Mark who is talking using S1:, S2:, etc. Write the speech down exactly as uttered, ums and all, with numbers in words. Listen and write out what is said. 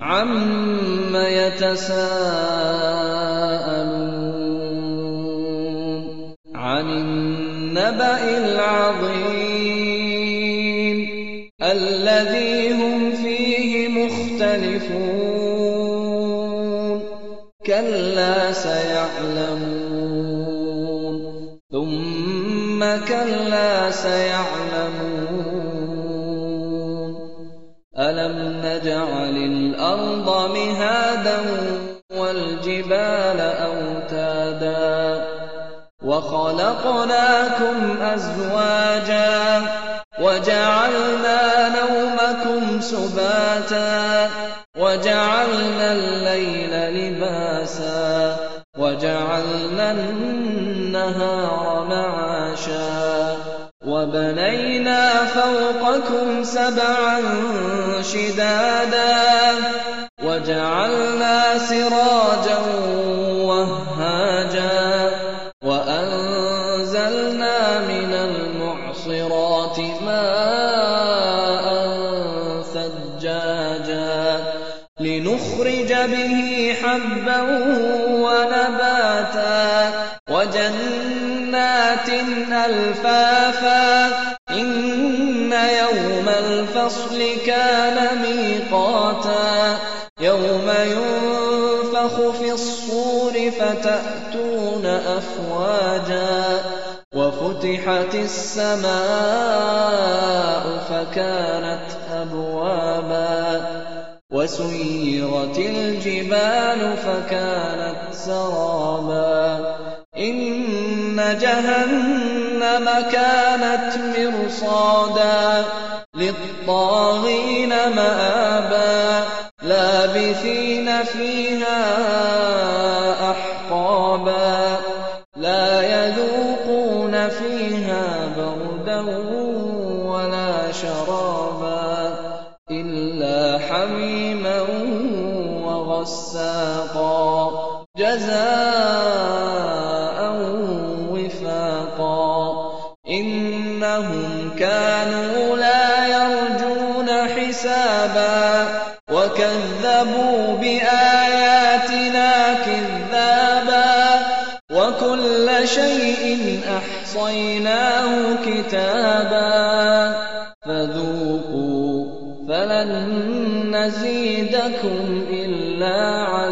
S1: عَمَّ يَتَسَاءَلُونَ عَنِ النَّبَإِ الْعَظِيمِ الَّذِي هُمْ فِيهِ مُخْتَلِفُونَ كَلَّا سَيَعْلَمُونَ ثُمَّ كَلَّا سَيَعْلَمُونَ أَلَمْ نَجْعَلِ الْأَرْضَ مِهَادًا وَالْجِبَالَ أَوْتَادًا وَخَلَقْنَاكُمْ أَزْوَاجًا وَجَعَلْنَا نَوْمَكُمْ سُبَاتًا وَجَعَلْنَا اللَّيْلَ لِبَاسًا وَجَعَلْنَا النَّهَارَ مَعَاشًا وَبَنَيْنَا فَوْقَكُمْ سَبْعًا شِدَادًا وَجَعَلْنَا سِرَاجًا وَهَّاجًا وَأَنزَلْنَا مِنَ الْمُعْصِرَاتِ مَاءً ثَجَّاجًا لِّنُخْرِجَ بِهِ حَبًّا وَنَبَاتًا وَجَنَّاتٍ أَلْفَافًا إِنَّ يَوْمَ الْفَصْلِ كَانَ مِيقَاتًا يَوْمَ يُنفَخُ فِي الصُّورِ فَتَأْتُونَ أَفْوَاجًا وَفُتِحَتِ السَّمَاءُ فَكَانَتْ أَبْوَابًا وَسُيِّرَتِ الْجِبَالُ فَكَانَتْ سَرَابًا إِنَّ جَهَنَّمَ كَانَتْ مِرْصَادًا لِّلطَّاغِينَ مَآبًا لَّابِثِينَ فِيهَا أَحْقَابًا لَّا يَذُوقُونَ فِيهَا بَرْدًا وَلَا شَرَابًا إِلَّا حَمِيمًا وَغَسَّاقًا جَزَاءً وِفَاقًا إِنَّهُمْ كَانُوا لَا يَرْجُونَ حِسَابًا وَكَذَّبُوا بِآيَاتِنَا كِذَّابًا وَكُلَّ شَيْءٍ أَحْصَيْنَاهُ كِتَابًا فَذُوقُوا فَلَن نَّزِيدَكُمْ إِلَّا عَذَابًا